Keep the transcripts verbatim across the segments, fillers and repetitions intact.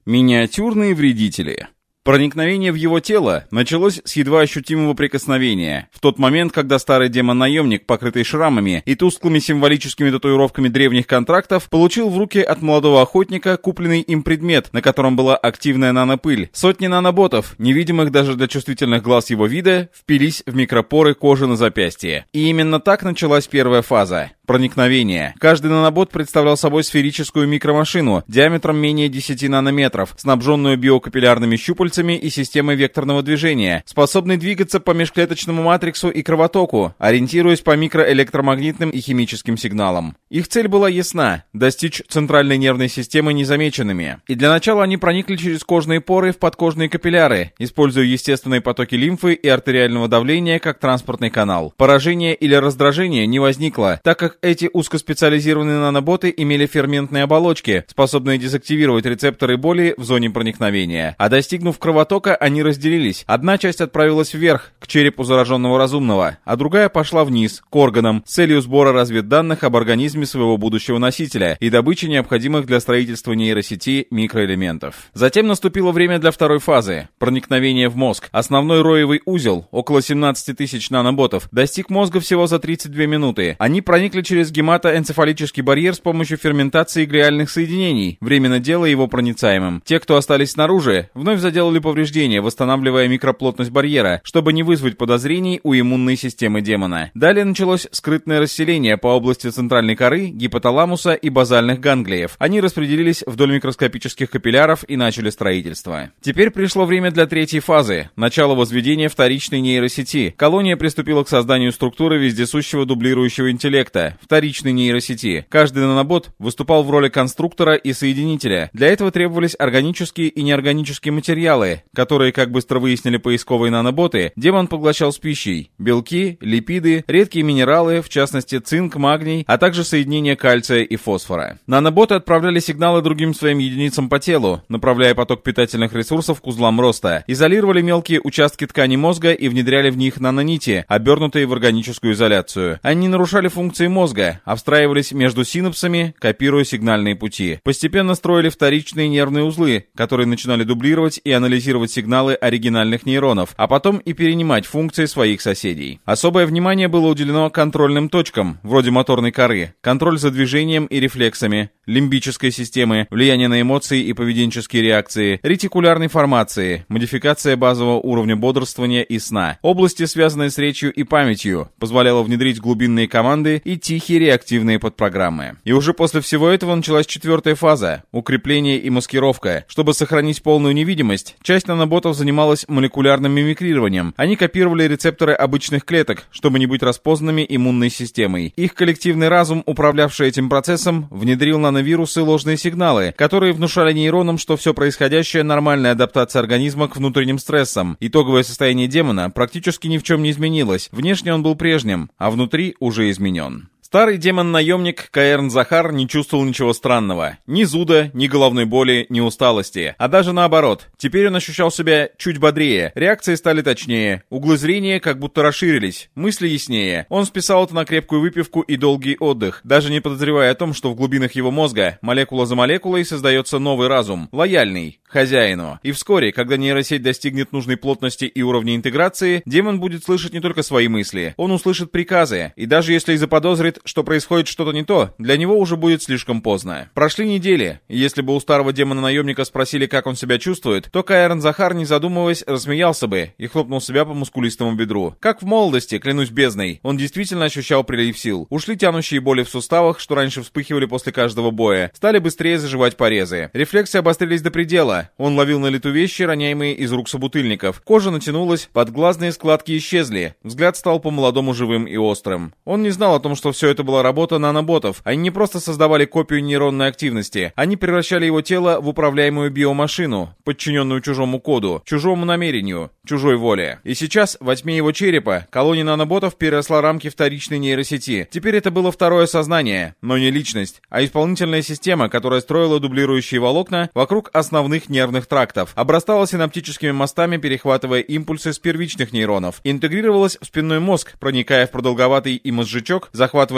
Миниатюрные вредители. Проникновение в его тело началось с едва ощутимого прикосновения. В тот момент, когда старый демон-наемник, покрытый шрамами и тусклыми символическими татуировками древних контрактов, получил в руки от молодого охотника купленный им предмет, на котором была активная нанопыль. Сотни наноботов, невидимых даже для чувствительных глаз его вида, впились в микропоры кожи на запястье. И именно так началась первая фаза. Проникновение. Каждый нанобот представлял собой сферическую микромашину диаметром менее десяти нанометров, снабженную биокапиллярными щупальцами и системой векторного движения, способной двигаться по межклеточному матриксу и кровотоку, ориентируясь по микроэлектромагнитным и химическим сигналам. Их цель была ясна – достичь центральной нервной системы незамеченными. И для начала они проникли через кожные поры в подкожные капилляры, используя естественные потоки лимфы и артериального давления как транспортный канал. Поражение или раздражение не возникло, так как эти узкоспециализированные наноботы имели ферментные оболочки, способные дезактивировать рецепторы боли в зоне проникновения. А достигнув кровотока, они разделились. Одна часть отправилась вверх, к черепу зараженного разумного, а другая пошла вниз, к органам, с целью сбора разведданных об организме своего будущего носителя и добычи необходимых для строительства нейросети микроэлементов. Затем наступило время для второй фазы – проникновение в мозг. Основной роевый узел, около семнадцати тысяч наноботов, достиг мозга всего за тридцать две минуты. Они проникли через гематоэнцефалический барьер с помощью ферментации глиальных соединений, временно делая его проницаемым. Те, кто остались снаружи, вновь заделали повреждения, восстанавливая микроплотность барьера, чтобы не вызвать подозрений у иммунной системы демона. Далее началось скрытное расселение по области центральной коры, гипоталамуса и базальных ганглиев. Они распределились вдоль микроскопических капилляров и начали строительство. Теперь пришло время для третьей фазы – начало возведения вторичной нейросети. Колония приступила к созданию структуры вездесущего дублирующего интеллекта, вторичной нейросети. Каждый нанобот выступал в роли конструктора и соединителя. Для этого требовались органические и неорганические материалы, которые, как быстро выяснили поисковые наноботы, демон поглощал с пищей. Белки, липиды, редкие минералы, в частности цинк, магний, а также соединения кальция и фосфора. Наноботы отправляли сигналы другим своим единицам по телу, направляя поток питательных ресурсов к узлам роста, изолировали мелкие участки ткани мозга и внедряли в них нанонити, обернутые в органическую изоляцию. Они нарушали функции мозга, обстраивались между синапсами, копируя сигнальные пути. Постепенно строили вторичные нервные узлы, которые начинали дублировать и анализировать сигналы оригинальных нейронов, а потом и перенимать функции своих соседей. Особое внимание было уделено контрольным точкам, вроде моторной коры, контроль за движением и рефлексами, лимбической системы, влияние на эмоции и поведенческие реакции, ретикулярной формации, модификация базового уровня бодрствования и сна. Области, связанные с речью и памятью, позволяло внедрить глубинные команды и тихие реактивные подпрограммы. И уже после всего этого началась четвертая фаза – укрепление и маскировка. Чтобы сохранить полную невидимость, часть наноботов занималась молекулярным мимикрированием. Они копировали рецепторы обычных клеток, чтобы не быть распознанными иммунной системой. Их коллективный разум, управлявший этим процессом, внедрил нановирусы ложные сигналы, которые внушали нейронам, что все происходящее – нормальная адаптация организма к внутренним стрессам. Итоговое состояние демона практически ни в чем не изменилось. Внешне он был прежним, а внутри уже изменен. Старый демон-наемник Каэрн Захар не чувствовал ничего странного. Ни зуда, ни головной боли, ни усталости. А даже наоборот. Теперь он ощущал себя чуть бодрее. Реакции стали точнее. Углы зрения как будто расширились. Мысли яснее. Он списал это на крепкую выпивку и долгий отдых, даже не подозревая о том, что в глубинах его мозга, молекула за молекулой, создается новый разум. Лояльный. Хозяину. И вскоре, когда нейросеть достигнет нужной плотности и уровня интеграции, демон будет слышать не только свои мысли. Он услышит приказы. И даже если и заподозрит, что происходит что-то не то, для него уже будет слишком поздно. Прошли недели, и если бы у старого демона-наемника спросили, как он себя чувствует, то Каэрн Захар, не задумываясь, рассмеялся бы и хлопнул себя по мускулистому бедру. Как в молодости, клянусь бездной, он действительно ощущал прилив сил. Ушли тянущие боли в суставах, что раньше вспыхивали после каждого боя. Стали быстрее заживать порезы. Рефлексы обострились до предела. Он ловил на лету вещи, роняемые из рук собутыльников. Кожа натянулась, подглазные складки исчезли. Взгляд стал по-молодому живым и острым. Он не знал о том, что все это была работа наноботов. Они не просто создавали копию нейронной активности, они превращали его тело в управляемую биомашину, подчиненную чужому коду, чужому намерению, чужой воле. И сейчас, во тьме его черепа, колония наноботов переросла рамки вторичной нейросети. Теперь это было второе сознание, но не личность, а исполнительная система, которая строила дублирующие волокна вокруг основных нервных трактов, обрастала синаптическими мостами, перехватывая импульсы с первичных нейронов, интегрировалась в спинной мозг, проникая в продолговатый и мозжечок, захватывая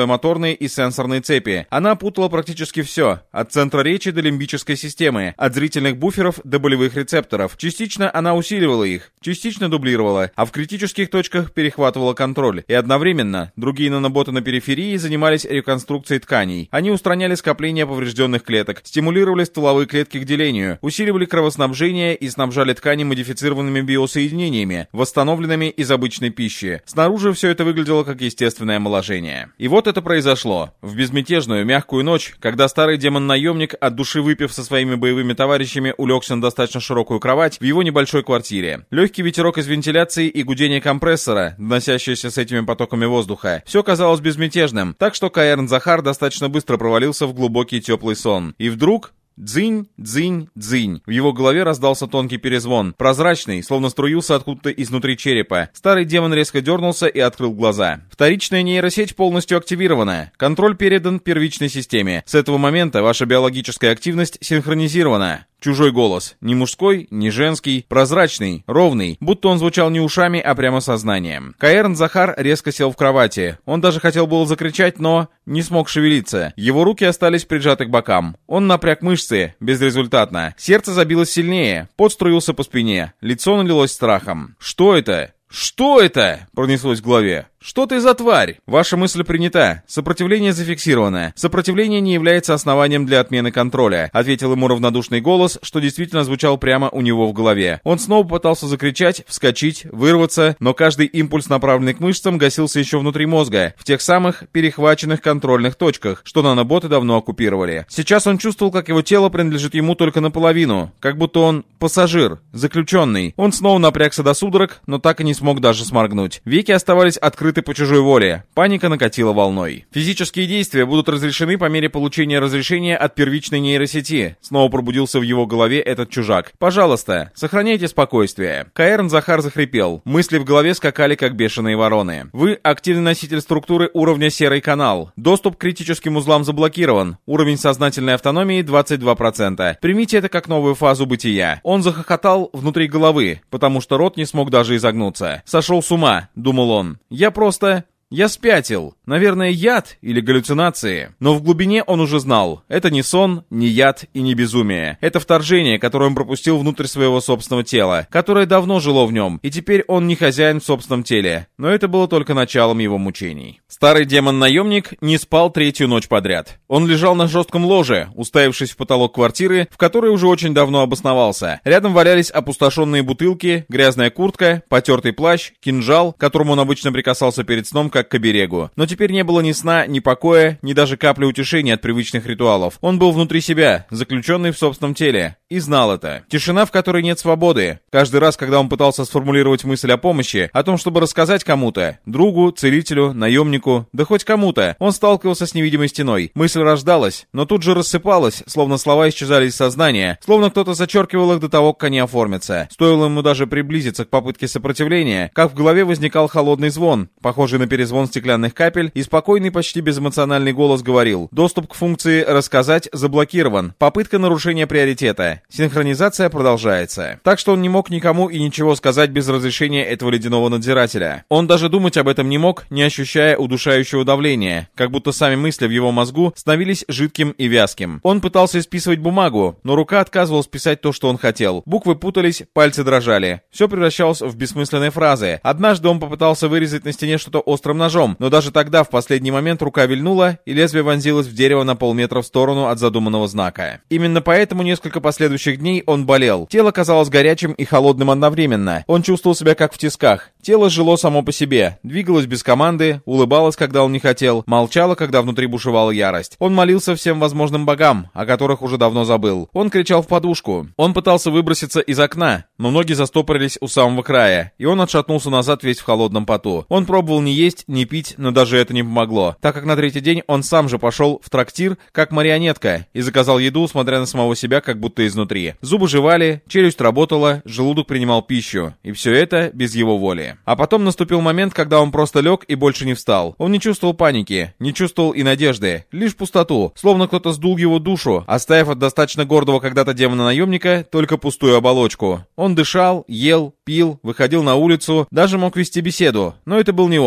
сердечно-моторные и сенсорные цепи. Она опутала практически все, от центра речи до лимбической системы, от зрительных буферов до болевых рецепторов. Частично она усиливала их, частично дублировала, а в критических точках перехватывала контроль. И одновременно другие наноботы на периферии занимались реконструкцией тканей. Они устраняли скопление поврежденных клеток, стимулировали стволовые клетки к делению, усиливали кровоснабжение и снабжали ткани модифицированными биосоединениями, восстановленными из обычной пищи. Снаружи все это выглядело как естественное омоложение. И вот это произошло. В безмятежную, мягкую ночь, когда старый демон-наемник, от души выпив со своими боевыми товарищами, улегся на достаточно широкую кровать в его небольшой квартире. Легкий ветерок из вентиляции и гудение компрессора, доносящееся с этими потоками воздуха, все казалось безмятежным, так что Каэрн Захар достаточно быстро провалился в глубокий теплый сон. И вдруг... Дзынь, дзынь, дзынь. В его голове раздался тонкий перезвон, прозрачный, словно струился откуда-то изнутри черепа. Старый демон резко дернулся и открыл глаза. Вторичная нейросеть полностью активирована. Контроль передан первичной системе. С этого момента ваша биологическая активность синхронизирована. Чужой голос. Ни мужской, ни женский. Прозрачный, ровный. Будто он звучал не ушами, а прямо сознанием. Каэрн Захар резко сел в кровати. Он даже хотел было закричать, но не смог шевелиться. Его руки остались прижаты к бокам. Он напряг мышцы. Безрезультатно. Сердце забилось сильнее. Пот струился по спине. Лицо налилось страхом. Что это? «Что это?» — пронеслось в голове. «Что ты за тварь?» Ваша мысль принята. Сопротивление зафиксировано. Сопротивление не является основанием для отмены контроля, ответил ему равнодушный голос, что действительно звучал прямо у него в голове. Он снова пытался закричать, вскочить, вырваться, но каждый импульс, направленный к мышцам, гасился еще внутри мозга, в тех самых перехваченных контрольных точках, что наноботы давно оккупировали. Сейчас он чувствовал, как его тело принадлежит ему только наполовину, как будто он пассажир, заключенный. Он снова напрягся до судорог, но так и не смог даже сморгнуть. Веки оставались открыты по чужой воле. Паника накатила волной. Физические действия будут разрешены по мере получения разрешения от первичной нейросети. Снова пробудился в его голове этот чужак. Пожалуйста, сохраняйте спокойствие. Каэрн Захар захрипел. Мысли в голове скакали, как бешеные вороны. Вы активный носитель структуры уровня серый канал. Доступ к критическим узлам заблокирован. Уровень сознательной автономии двадцать два процента. Примите это как новую фазу бытия. Он захохотал внутри головы, потому что рот не смог даже изогнуться. «Сошел с ума», — думал он. «Я просто... Я спятил. Наверное, яд или галлюцинации». Но в глубине он уже знал. Это не сон, не яд и не безумие. Это вторжение, которое он пропустил внутрь своего собственного тела, которое давно жило в нем, и теперь он не хозяин в собственном теле. Но это было только началом его мучений. Старый демон-наемник не спал третью ночь подряд. Он лежал на жестком ложе, уставившись в потолок квартиры, в которой уже очень давно обосновался. Рядом валялись опустошенные бутылки, грязная куртка, потертый плащ, кинжал, к которому он обычно прикасался перед сном, как к оберегу. Но теперь не было ни сна, ни покоя, ни даже капли утешения от привычных ритуалов. Он был внутри себя, заключенный в собственном теле, и знал это. Тишина, в которой нет свободы. Каждый раз, когда он пытался сформулировать мысль о помощи, о том, чтобы рассказать кому-то, другу, целителю, наемнику, да хоть кому-то, он сталкивался с невидимой стеной. Мысль рождалась, но тут же рассыпалась, словно слова исчезали из сознания, словно кто-то зачеркивал их до того, как они оформятся. Стоило ему даже приблизиться к попытке сопротивления, как в голове возникал холодный звон, похожий на перезвон звон стеклянных капель, и спокойный, почти безэмоциональный голос говорил: «Доступ к функции «Рассказать» заблокирован. Попытка нарушения приоритета. Синхронизация продолжается». Так что он не мог никому и ничего сказать без разрешения этого ледяного надзирателя. Он даже думать об этом не мог, не ощущая удушающего давления, как будто сами мысли в его мозгу становились жидким и вязким. Он пытался исписывать бумагу, но рука отказывалась писать то, что он хотел. Буквы путались, пальцы дрожали. Все превращалось в бессмысленные фразы. Однажды он попытался вырезать на стене что-то острым ножом, но даже тогда в последний момент рука вильнула, и лезвие вонзилось в дерево на полметра в сторону от задуманного знака. Именно поэтому несколько последующих дней он болел. Тело казалось горячим и холодным одновременно. Он чувствовал себя как в тисках. Тело жило само по себе, двигалось без команды, улыбалось, когда он не хотел, молчало, когда внутри бушевала ярость. Он молился всем возможным богам, о которых уже давно забыл. Он кричал в подушку. Он пытался выброситься из окна, но ноги застопорились у самого края, и он отшатнулся назад весь в холодном поту. Он пробовал не есть, не пить, но даже это не помогло, так как на третий день он сам же пошел в трактир, как марионетка, и заказал еду, смотря на самого себя, как будто изнутри. Зубы жевали, челюсть работала, желудок принимал пищу, и все это без его воли. А потом наступил момент, когда он просто лег и больше не встал. Он не чувствовал паники, не чувствовал и надежды, лишь пустоту, словно кто-то сдул его душу, оставив от достаточно гордого когда-то демона-наемника только пустую оболочку. Он дышал, ел, пил, выходил на улицу, даже мог вести беседу, но это был не он, это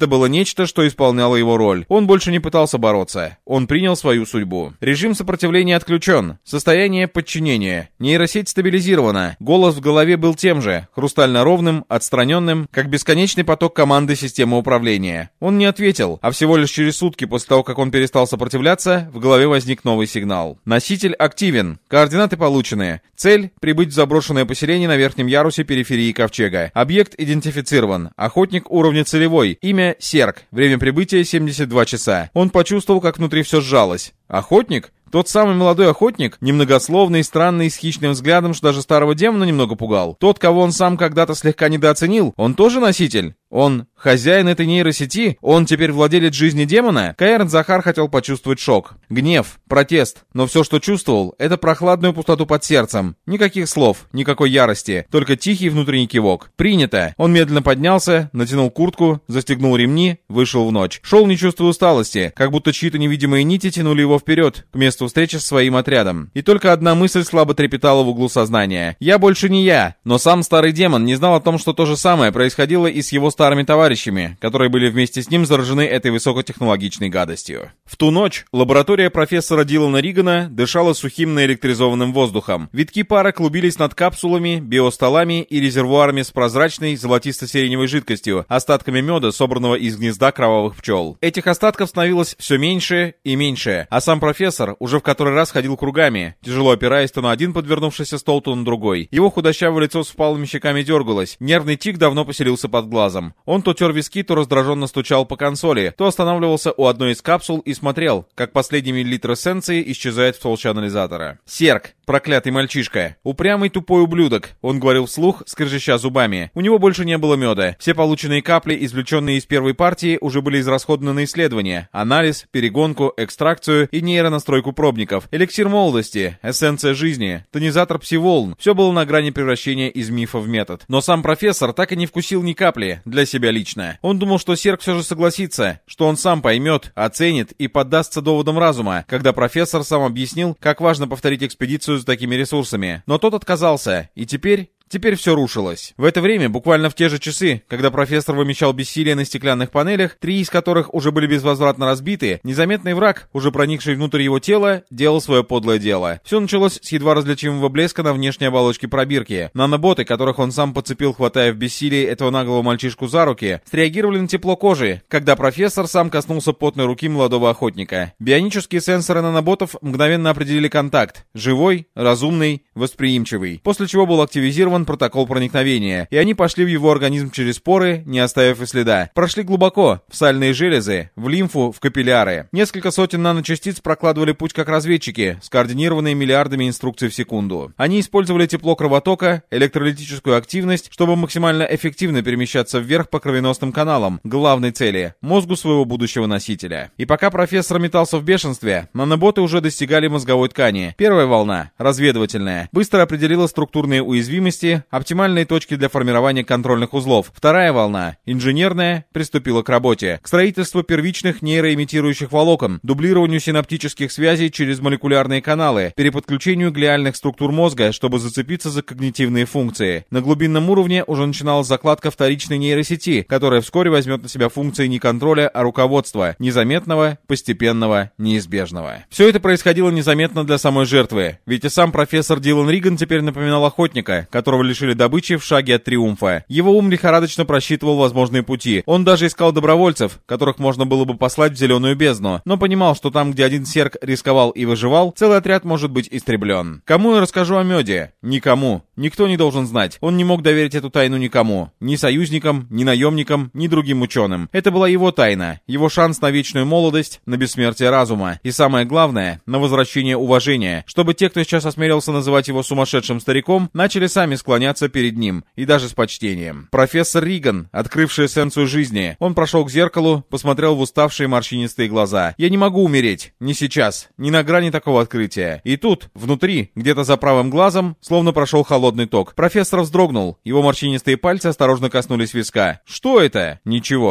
Это было нечто, что исполняло его роль. Он больше не пытался бороться. Он принял свою судьбу. Режим сопротивления отключен. Состояние подчинения. Нейросеть стабилизирована. Голос в голове был тем же, хрустально ровным, отстраненным, как бесконечный поток команды системы управления. Он не ответил, а всего лишь через сутки после того, как он перестал сопротивляться, в голове возник новый сигнал. Носитель активен. Координаты получены. Цель — прибыть в заброшенное поселение на верхнем ярусе периферии ковчега. Объект идентифицирован. Охотник уровня целевой. Имя — Серк. Время прибытия — семьдесят два часа. Он почувствовал, как внутри все сжалось. Охотник? Тот самый молодой охотник, немногословный, странный, с хищным взглядом, что даже старого демона немного пугал. Тот, кого он сам когда-то слегка недооценил, он тоже носитель? Он хозяин этой нейросети? Он теперь владелец жизни демона? Каэрн Захар хотел почувствовать шок. Гнев, протест. Но все, что чувствовал, это прохладную пустоту под сердцем. Никаких слов, никакой ярости, только тихий внутренний кивок. Принято. Он медленно поднялся, натянул куртку, застегнул ремни, вышел в ночь. Шел не чувствуя усталости, как будто чьи-то невидимые нити тянули его вперед, к месту встречи с своим отрядом. И только одна мысль слабо трепетала в углу сознания. «Я больше не я». Но сам старый демон не знал о том, что то же самое происходило и с его старыми товарищами, которые были вместе с ним заражены этой высокотехнологичной гадостью. В ту ночь лаборатория профессора Дилана Ригана дышала сухим наэлектризованным воздухом. Витки пара клубились над капсулами, биостолами и резервуарами с прозрачной золотисто-сиреневой жидкостью, остатками меда, собранного из гнезда кровавых пчел. Этих остатков становилось все меньше и меньше, а сам профессор уже в который раз ходил кругами, тяжело опираясь то на один подвернувшийся стол, то на другой. Его худощавое лицо с впалыми щеками дергалось, нервный тик давно поселился под глазом. Он то тер виски, то раздраженно стучал по консоли, то останавливался у одной из капсул и смотрел, как последний миллилитр эссенции исчезает в толще анализатора. Серк, проклятый мальчишка, упрямый тупой ублюдок, он говорил вслух, скрежеща зубами. У него больше не было меда. Все полученные капли, извлеченные из первой партии, уже были израсходованы на исследования, анализ, перегонку, экстракцию и нейронастройку пробников, эликсир молодости, эссенция жизни, тонизатор пси-волн. Все было на грани превращения из мифа в метод. Но сам профессор так и не вкусил ни капли, для себя лично. Он думал, что Серк все же согласится, что он сам поймет, оценит и поддастся доводам разума, когда профессор сам объяснил, как важно повторить экспедицию с такими ресурсами. Но тот отказался, и теперь... Теперь все рушилось. В это время, буквально в те же часы, когда профессор вымещал бессилие на стеклянных панелях, три из которых уже были безвозвратно разбиты, незаметный враг, уже проникший внутрь его тела, делал свое подлое дело. Все началось с едва различимого блеска на внешней оболочке пробирки. Наноботы, которых он сам подцепил, хватая в бессилии этого наглого мальчишку за руки, среагировали на тепло кожи, когда профессор сам коснулся потной руки молодого охотника. Бионические сенсоры наноботов мгновенно определили контакт. Живой, разумный, восприимчивый. После чего был активизирован протокол проникновения, и они пошли в его организм через поры, не оставив и следа. Прошли глубоко, в сальные железы, в лимфу, в капилляры. Несколько сотен наночастиц прокладывали путь как разведчики, скоординированные миллиардами инструкций в секунду. Они использовали тепло кровотока, электролитическую активность, чтобы максимально эффективно перемещаться вверх по кровеносным каналам, главной цели — мозгу своего будущего носителя. И пока профессор метался в бешенстве, наноботы уже достигали мозговой ткани. Первая волна, разведывательная, быстро определила структурные уязвимости, оптимальные точки для формирования контрольных узлов. Вторая волна, инженерная, приступила к работе, к строительству первичных нейроимитирующих волокон, дублированию синаптических связей через молекулярные каналы, переподключению глиальных структур мозга, чтобы зацепиться за когнитивные функции. На глубинном уровне уже начиналась закладка вторичной нейросети, которая вскоре возьмет на себя функции не контроля, а руководства, незаметного, постепенного, неизбежного. Все это происходило незаметно для самой жертвы, ведь и сам профессор Дилан Риган теперь напоминал охотника, которого лишили добычи в шаге от триумфа. Его ум лихорадочно просчитывал возможные пути. Он даже искал добровольцев, которых можно было бы послать в зеленую бездну, но понимал, что там, где один серк рисковал и выживал, целый отряд может быть истреблен. Кому я расскажу о меде? Никому. Никто не должен знать. Он не мог доверить эту тайну никому. Ни союзникам, ни наемникам, ни другим ученым. Это была его тайна, его шанс на вечную молодость, на бессмертие разума. И самое главное, на возвращение уважения, чтобы те, кто сейчас осмелился называть его сумасшедшим стариком, начали сами склоняться перед ним, и даже с почтением. Профессор Риган, открывший эссенцию жизни. Он прошел к зеркалу, посмотрел в уставшие морщинистые глаза. «Я не могу умереть. Не сейчас. Не на грани такого открытия». И тут, внутри, где-то за правым глазом, словно прошел холодный ток. Профессор вздрогнул. Его морщинистые пальцы осторожно коснулись виска. «Что это?» «Ничего».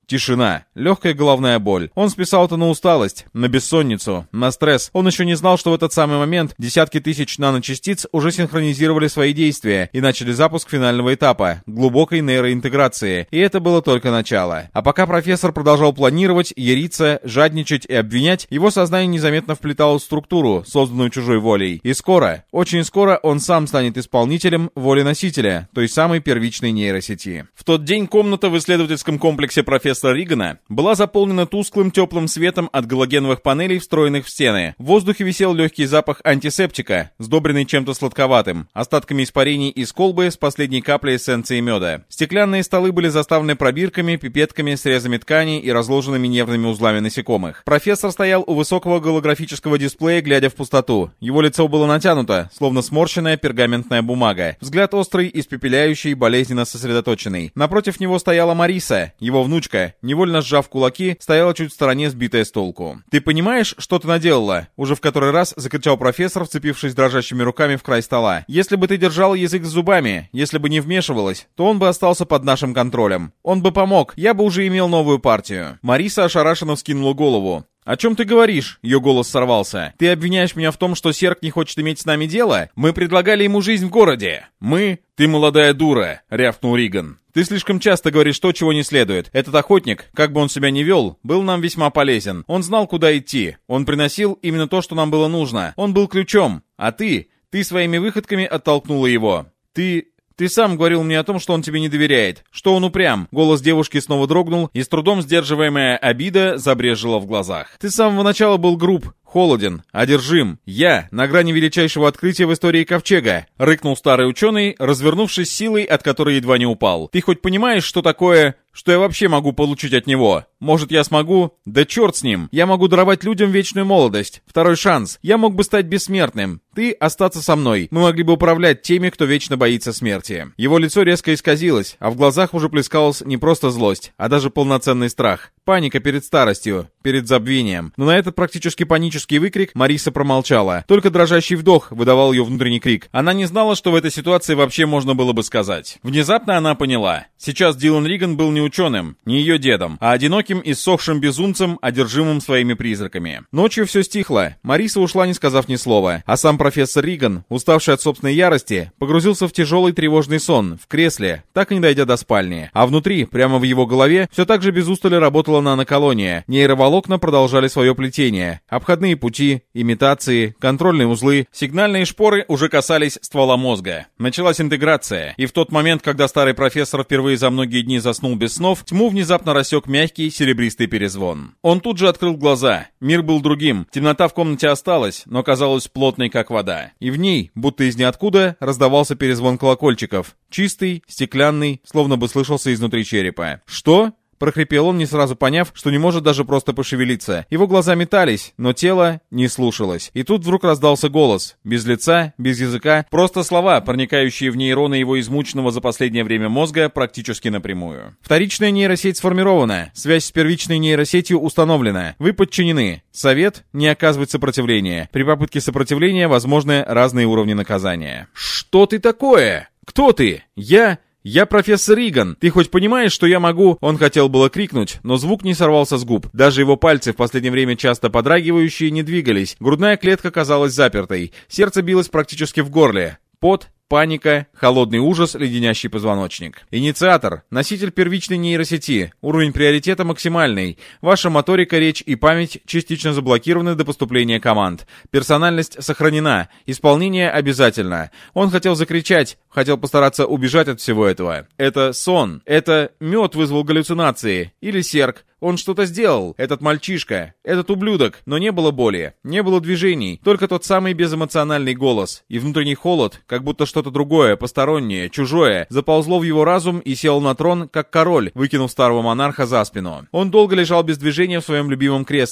Тишина. Легкая головная боль. Он списал это на усталость, на бессонницу, на стресс. Он еще не знал, что в этот самый момент десятки тысяч наночастиц уже синхронизировали свои действия и начали запуск финального этапа — глубокой нейроинтеграции. И это было только начало. А пока профессор продолжал планировать, яриться, жадничать и обвинять, его сознание незаметно вплеталось в структуру, созданную чужой волей. И скоро, очень скоро он сам станет исполнителем воли носителя, той самой первичной нейросети. В тот день комната в исследовательском комплексе профессора Ригана была заполнена тусклым теплым светом от галогеновых панелей, встроенных в стены. В воздухе висел легкий запах антисептика, сдобренный чем-то сладковатым, остатками испарений из колбы с последней каплей эссенции меда. Стеклянные столы были заставлены пробирками, пипетками, срезами ткани и разложенными нервными узлами насекомых. Профессор стоял у высокого голографического дисплея, глядя в пустоту. Его лицо было натянуто, словно сморщенная пергаментная бумага. Взгляд острый, испепеляющий, болезненно сосредоточенный. Напротив него стояла Мариса, его внучка, невольно сжав кулаки, стояла чуть в стороне, сбитая с толку. «Ты понимаешь, что ты наделала?» Уже в который раз закричал профессор, вцепившись дрожащими руками в край стола. «Если бы ты держала язык за зубами, если бы не вмешивалась, то он бы остался под нашим контролем. Он бы помог, я бы уже имел новую партию». Мариса ошарашенно вскинула голову. «О чем ты говоришь?» — ее голос сорвался. «Ты обвиняешь меня в том, что Серк не хочет иметь с нами дело? Мы предлагали ему жизнь в городе. Мы...» «Ты молодая дура», — рявкнул Риган. «Ты слишком часто говоришь то, чего не следует. Этот охотник, как бы он себя ни вел, был нам весьма полезен. Он знал, куда идти. Он приносил именно то, что нам было нужно. Он был ключом. А ты... Ты своими выходками оттолкнула его. Ты... Ты сам говорил мне о том, что он тебе не доверяет, что он упрям». Голос девушки снова дрогнул, и с трудом сдерживаемая обида забрезжила в глазах. «Ты с самого начала был груб, холоден, одержим. Я на грани величайшего открытия в истории Ковчега», — рыкнул старый ученый, развернувшись силой, от которой едва не упал. «Ты хоть понимаешь, что такое... Что я вообще могу получить от него? Может, я смогу? Да черт с ним! Я могу даровать людям вечную молодость, второй шанс. Я мог бы стать бессмертным. Ты остаться со мной. Мы могли бы управлять теми, кто вечно боится смерти». Его лицо резко исказилось, а в глазах уже плескалась не просто злость, а даже полноценный страх. Паника перед старостью, перед забвением. Но на этот практически панический выкрик Мариса промолчала. Только дрожащий вдох выдавал ее внутренний крик. Она не знала, что в этой ситуации вообще можно было бы сказать. Внезапно она поняла. Сейчас Дилан Риган был не ученым, не ее дедом, а одиноким, иссохшим безумцем, одержимым своими призраками. Ночью все стихло. Мариса ушла, не сказав ни слова. А сам профессор Риган, уставший от собственной ярости, погрузился в тяжелый тревожный сон, в кресле, так и не дойдя до спальни. А внутри, прямо в его голове, все так же без устали работала наноколония. Нейроволокна продолжали свое плетение. Обходные пути, имитации, контрольные узлы, сигнальные шпоры уже касались ствола мозга. Началась интеграция. И в тот момент, когда старый профессор впервые за многие дни заснул без снов, тьму внезапно рассек мягкий серебристый перезвон. Он тут же открыл глаза. Мир был другим. Темнота в комнате осталась, но казалась плотной, как вода. И в ней, будто из ниоткуда, раздавался перезвон колокольчиков. Чистый, стеклянный, словно бы слышался изнутри черепа. «Что?» — прохрипел он, не сразу поняв, что не может даже просто пошевелиться. Его глаза метались, но тело не слушалось. И тут вдруг раздался голос. Без лица, без языка, просто слова, проникающие в нейроны его измученного за последнее время мозга практически напрямую. «Вторичная нейросеть сформирована. Связь с первичной нейросетью установлена. Вы подчинены. Совет — не оказывать сопротивления. При попытке сопротивления возможны разные уровни наказания». «Что ты такое? Кто ты? Я...» «Я профессор Риган. Ты хоть понимаешь, что я могу...» Он хотел было крикнуть, но звук не сорвался с губ. Даже его пальцы, в последнее время часто подрагивающие, не двигались. Грудная клетка казалась запертой. Сердце билось практически в горле. Пот, паника, холодный ужас, леденящий позвоночник. Инициатор, носитель первичной нейросети, уровень приоритета максимальный. Ваша моторика, речь и память частично заблокированы до поступления команд. Персональность сохранена, исполнение обязательно. Он хотел закричать, хотел постараться убежать от всего этого. Это сон, это мед вызвал галлюцинации, или серк. Он что-то сделал, этот мальчишка, этот ублюдок, но не было боли, не было движений, только тот самый безэмоциональный голос. И внутренний холод, как будто что-то другое, постороннее, чужое, заползло в его разум и сел на трон, как король, выкинув старого монарха за спину. Он долго лежал без движения в своем любимом кресле.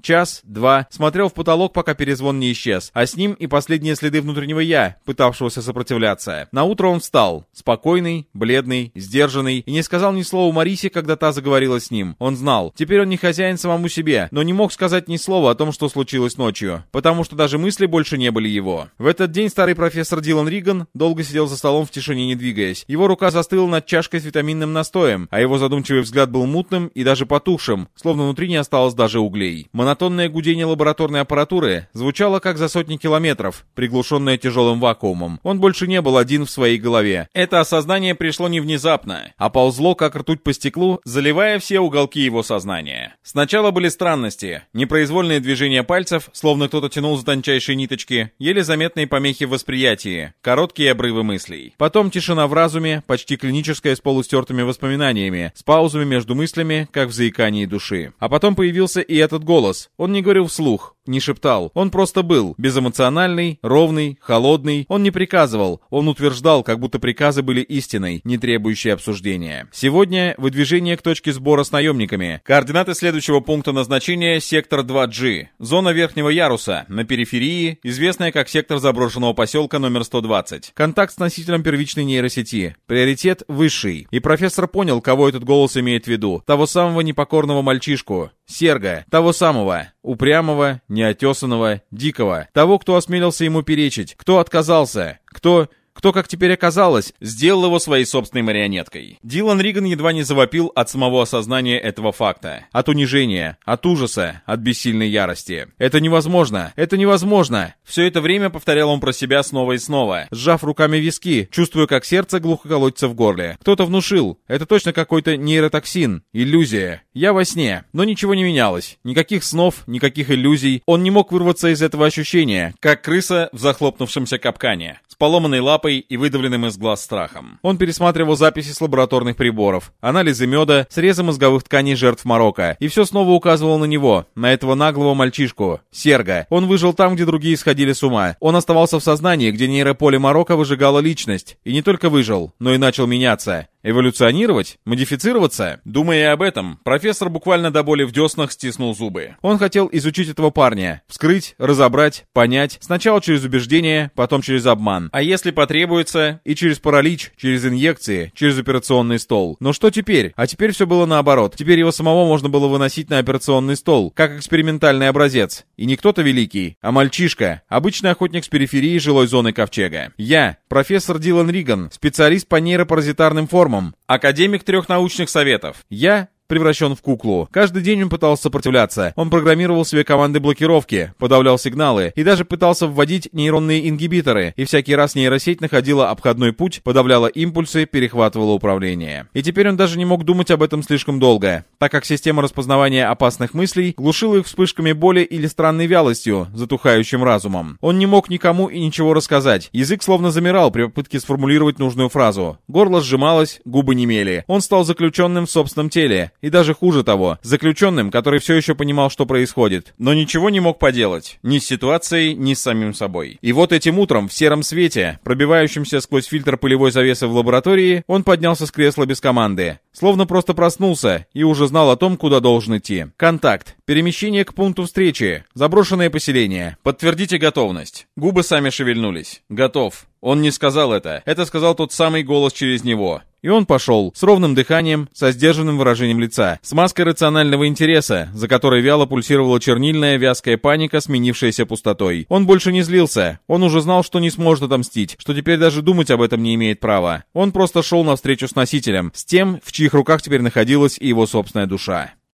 час, два, смотрел в потолок, пока перезвон не исчез, а с ним и последние следы внутреннего «я», пытавшегося сопротивляться. Наутро он встал, спокойный, бледный, сдержанный, и не сказал ни слова Марисе, когда та заговорила с ним. Он знал, теперь он не хозяин самому себе, но не мог сказать ни слова о том, что случилось ночью, потому что даже мысли больше не были его. В этот день старый профессор Дилан Риган долго сидел за столом в тишине, не двигаясь. Его рука застыла над чашкой с витаминным настоем, а его задумчивый взгляд был мутным и даже потухшим, словно внутри не осталось даже углей. Монотонное гудение лабораторной аппаратуры звучало как за сотни километров, приглушенное тяжелым вакуумом. Он больше не был один в своей голове. Это осознание пришло не внезапно, а ползло как ртуть по стеклу, заливая все уголки его сознания. Сначала были странности, непроизвольные движения пальцев, словно кто-то тянул за тончайшие ниточки, еле заметные помехи в восприятии, короткие обрывы мыслей. Потом тишина в разуме, почти клиническая, с полустертыми воспоминаниями, с паузами между мыслями, как в заикании души. А потом появился и этот голос. Он не говорил вслух, не шептал. Он просто был, безэмоциональный, ровный, холодный. Он не приказывал, он утверждал, как будто приказы были истиной, не требующей обсуждения. Сегодня выдвижение к точке сбора с наемниками. Координаты следующего пункта назначения — сектор два джи. Зона верхнего яруса, на периферии, известная как сектор заброшенного поселка номер сто двадцать. Контакт с носителем первичной нейросети. Приоритет высший. И профессор понял, кого этот голос имеет в виду. Того самого непокорного мальчишку. Серга. Того самого. Упрямого, неотесанного, дикого. Того, кто осмелился ему перечить. Кто отказался. Кто... Кто, как теперь оказалось, сделал его своей собственной марионеткой. Дилан Риган едва не завопил от самого осознания этого факта. От унижения, от ужаса, от бессильной ярости. Это невозможно! Это невозможно! Все это время повторял он про себя снова и снова, сжав руками виски, чувствуя, как сердце глухо колотится в горле. Кто-то внушил. Это точно какой-то нейротоксин. Иллюзия. Я во сне. Но ничего не менялось. Никаких снов, никаких иллюзий. Он не мог вырваться из этого ощущения, как крыса в захлопнувшемся капкане, с поломанной лапой и выдавленным из глаз страхом. Он пересматривал записи с лабораторных приборов, анализы меда, срезы мозговых тканей жертв Марокко, и все снова указывало на него, на этого наглого мальчишку, Серга. Он выжил там, где другие сходили с ума. Он оставался в сознании, где нейрополе Марокко выжигало личность, и не только выжил, но и начал меняться. Эволюционировать? Модифицироваться? Думая об этом, профессор буквально до боли в деснах стиснул зубы. Он хотел изучить этого парня, вскрыть, разобрать, понять, сначала через убеждение, потом через обман, а если потребуется, и через паралич, через инъекции, через операционный стол. Но что теперь? А теперь все было наоборот. Теперь его самого можно было выносить на операционный стол, как экспериментальный образец. И не кто-то великий, а мальчишка, обычный охотник с периферии жилой зоны Ковчега. Я, профессор Дилан Риган, специалист по нейропаразитарным формам, академик трех научных советов. Я превращен в куклу. Каждый день он пытался сопротивляться. Он программировал себе команды блокировки, подавлял сигналы и даже пытался вводить нейронные ингибиторы. И всякий раз нейросеть находила обходной путь, подавляла импульсы, перехватывала управление. И теперь он даже не мог думать об этом слишком долго, так как система распознавания опасных мыслей глушила их вспышками боли или странной вялостью, затухающим разумом. Он не мог никому и ничего рассказать. Язык словно замирал при попытке сформулировать нужную фразу. Горло сжималось, губы немели. Он стал заключенным в собственном теле. И даже хуже того, заключенным, который все еще понимал, что происходит, но ничего не мог поделать, ни с ситуацией, ни с самим собой. И вот этим утром, в сером свете, пробивающемся сквозь фильтр пылевой завесы в лаборатории, он поднялся с кресла без команды, словно просто проснулся и уже знал о том, куда должен идти. Контакт, перемещение к пункту встречи, заброшенное поселение. Подтвердите готовность. Губы сами шевельнулись. Готов. Он не сказал это. Это сказал тот самый голос через него. И он пошел, с ровным дыханием, со сдержанным выражением лица, с маской рационального интереса, за которой вяло пульсировала чернильная вязкая паника, сменившаяся пустотой. Он больше не злился. Он уже знал, что не сможет отомстить, что теперь даже думать об этом не имеет права. Он просто шел навстречу с носителем, с тем, в чьих руках теперь находилась и его собственная душа.